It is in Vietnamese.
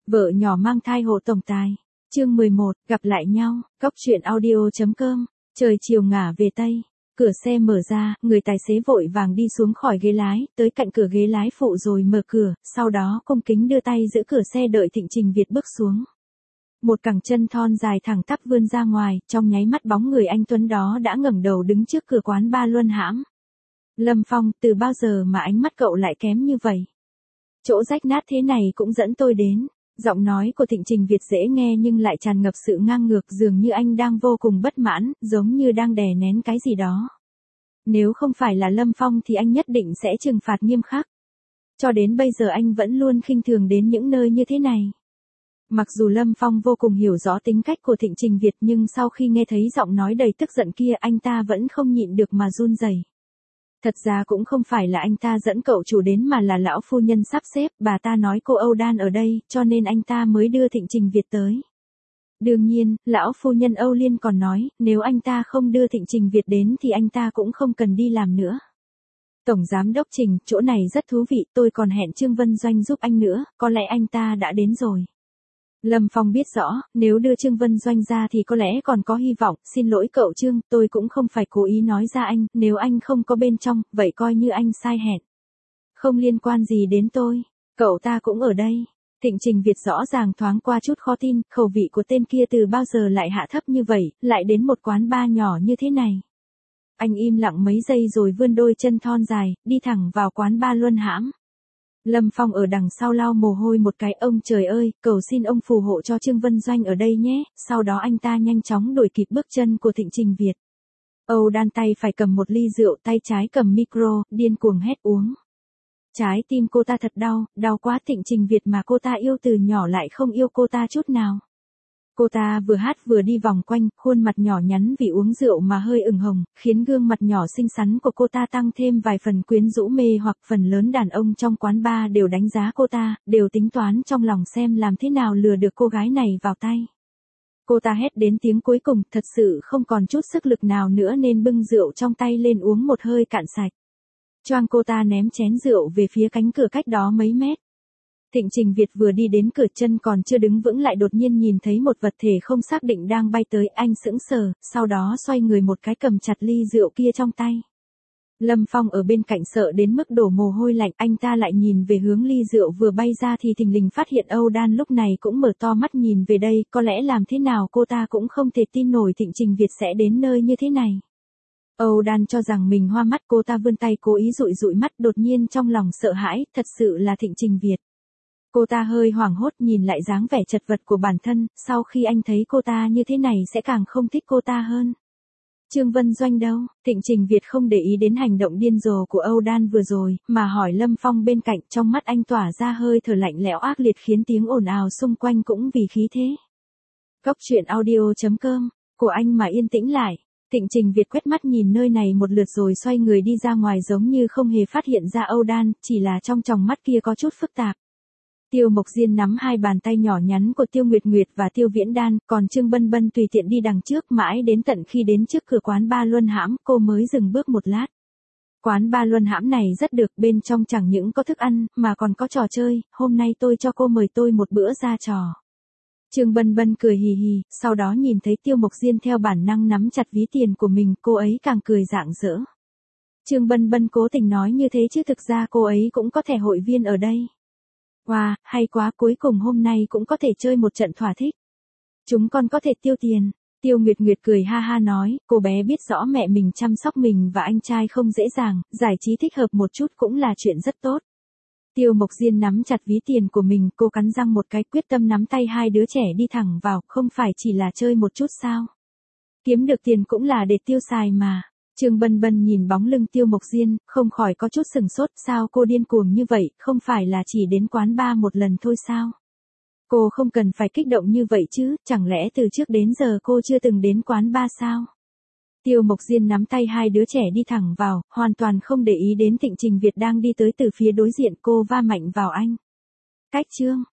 Vợ nhỏ mang thai hộ tổng tài. Chương 11, gặp lại nhau. Cóc truyện audio.com. Trời chiều ngả về Tây. Cửa xe mở ra, người tài xế vội vàng đi xuống khỏi ghế lái, tới cạnh cửa ghế lái phụ rồi mở cửa, sau đó cung kính đưa tay giữ cửa xe đợi Thịnh Trình Việt bước xuống. Một cẳng chân thon dài thẳng tắp vươn ra ngoài, trong nháy mắt bóng người anh tuấn đó đã ngẩng đầu đứng trước cửa quán ba Luân Hãm. Lâm Phong, từ bao giờ mà ánh mắt cậu lại kém như vậy? Chỗ rách nát thế này cũng dẫn tôi đến. Giọng nói của Thịnh Trình Việt dễ nghe nhưng lại tràn ngập sự ngang ngược, dường như anh đang vô cùng bất mãn, giống như đang đè nén cái gì đó. Nếu không phải là Lâm Phong thì anh nhất định sẽ trừng phạt nghiêm khắc. Cho đến bây giờ anh vẫn luôn khinh thường đến những nơi như thế này. Mặc dù Lâm Phong vô cùng hiểu rõ tính cách của Thịnh Trình Việt nhưng sau khi nghe thấy giọng nói đầy tức giận kia anh ta vẫn không nhịn được mà run rẩy. Thật ra cũng không phải là anh ta dẫn cậu chủ đến mà là lão phu nhân sắp xếp, bà ta nói cô Âu Đan ở đây, cho nên anh ta mới đưa Thịnh Trình Việt tới. Đương nhiên, lão phu nhân Âu Liên còn nói, nếu anh ta không đưa Thịnh Trình Việt đến thì anh ta cũng không cần đi làm nữa. Tổng giám đốc Trình, chỗ này rất thú vị, tôi còn hẹn Trương Vân Doanh giúp anh nữa, có lẽ anh ta đã đến rồi. Lâm Phong biết rõ, nếu đưa Trương Vân Doanh ra thì có lẽ còn có hy vọng, xin lỗi cậu Trương, tôi cũng không phải cố ý nói ra anh, nếu anh không có bên trong, vậy coi như anh sai hẹn. Không liên quan gì đến tôi, cậu ta cũng ở đây. Thịnh Trình Việt rõ ràng thoáng qua chút khó tin, khẩu vị của tên kia từ bao giờ lại hạ thấp như vậy, lại đến một quán bar nhỏ như thế này. Anh im lặng mấy giây rồi vươn đôi chân thon dài, đi thẳng vào quán bar Luân Hãm. Lâm Phong ở đằng sau lau mồ hôi một cái, ông trời ơi, cầu xin ông phù hộ cho Trương Vân Doanh ở đây nhé, sau đó anh ta nhanh chóng đuổi kịp bước chân của Thịnh Trình Việt. Âu Đan tay phải cầm một ly rượu, tay trái cầm micro, điên cuồng hét uống. Trái tim cô ta thật đau, đau quá. Thịnh Trình Việt mà cô ta yêu từ nhỏ lại không yêu cô ta chút nào. Cô ta vừa hát vừa đi vòng quanh, khuôn mặt nhỏ nhắn vì uống rượu mà hơi ửng hồng, khiến gương mặt nhỏ xinh xắn của cô ta tăng thêm vài phần quyến rũ mê hoặc. Phần lớn đàn ông trong quán bar đều đánh giá cô ta, đều tính toán trong lòng xem làm thế nào lừa được cô gái này vào tay. Cô ta hét đến tiếng cuối cùng, thật sự không còn chút sức lực nào nữa nên bưng rượu trong tay lên uống một hơi cạn sạch. Choang cô ta ném chén rượu về phía cánh cửa cách đó mấy mét. Thịnh Trình Việt vừa đi đến cửa, chân còn chưa đứng vững lại đột nhiên nhìn thấy một vật thể không xác định đang bay tới, anh sững sờ, sau đó xoay người một cái cầm chặt ly rượu kia trong tay. Lâm Phong ở bên cạnh sợ đến mức đổ mồ hôi lạnh, anh ta lại nhìn về hướng ly rượu vừa bay ra thì thình lình phát hiện Âu Đan lúc này cũng mở to mắt nhìn về đây, có lẽ làm thế nào cô ta cũng không thể tin nổi Thịnh Trình Việt sẽ đến nơi như thế này. Âu Đan cho rằng mình hoa mắt, cô ta vươn tay cố ý dụi dụi mắt, đột nhiên trong lòng sợ hãi, thật sự là Thịnh Trình Việt. Cô ta hơi hoảng hốt nhìn lại dáng vẻ chật vật của bản thân, sau khi anh thấy cô ta như thế này sẽ càng không thích cô ta hơn. Trương Vân Doanh đâu? Thịnh Trình Việt không để ý đến hành động điên rồ của Âu Đan vừa rồi, mà hỏi Lâm Phong bên cạnh, trong mắt anh tỏa ra hơi thở lạnh lẽo ác liệt khiến tiếng ồn ào xung quanh cũng vì khí thế. Cóc truyện audio.com, của anh mà yên tĩnh lại. Thịnh Trình Việt quét mắt nhìn nơi này một lượt rồi xoay người đi ra ngoài giống như không hề phát hiện ra Âu Đan, chỉ là trong tròng mắt kia có chút phức tạp. Tiêu Mộc Diên nắm hai bàn tay nhỏ nhắn của Tiêu Nguyệt Nguyệt và Tiêu Viễn Đan, còn Trương Bân Bân tùy tiện đi đằng trước, mãi đến tận khi đến trước cửa quán bar Luân Hãm, cô mới dừng bước một lát. Quán bar Luân Hãm này rất được, bên trong chẳng những có thức ăn, mà còn có trò chơi, hôm nay tôi cho cô mời tôi một bữa ra trò. Trương Bân Bân cười hì hì, sau đó nhìn thấy Tiêu Mộc Diên theo bản năng nắm chặt ví tiền của mình, cô ấy càng cười rạng rỡ. Trương Bân Bân cố tình nói như thế chứ thực ra cô ấy cũng có thẻ hội viên ở đây. Wow, hay quá, cuối cùng hôm nay cũng có thể chơi một trận thỏa thích. Chúng con có thể tiêu tiền. Tiêu Nguyệt Nguyệt cười ha ha nói, cô bé biết rõ mẹ mình chăm sóc mình và anh trai không dễ dàng, giải trí thích hợp một chút cũng là chuyện rất tốt. Tiêu Mộc Diên nắm chặt ví tiền của mình, cô cắn răng một cái, quyết tâm nắm tay hai đứa trẻ đi thẳng vào, không phải chỉ là chơi một chút sao? Kiếm được tiền cũng là để tiêu xài mà. Trương Bân Bân nhìn bóng lưng Tiêu Mộc Diên, không khỏi có chút sừng sốt, sao cô điên cuồng như vậy, không phải là chỉ đến quán bar một lần thôi sao? Cô không cần phải kích động như vậy chứ, chẳng lẽ từ trước đến giờ cô chưa từng đến quán bar sao? Tiêu Mộc Diên nắm tay hai đứa trẻ đi thẳng vào, hoàn toàn không để ý đến Thịnh Trình Việt đang đi tới từ phía đối diện, cô va mạnh vào anh. Cách Trương,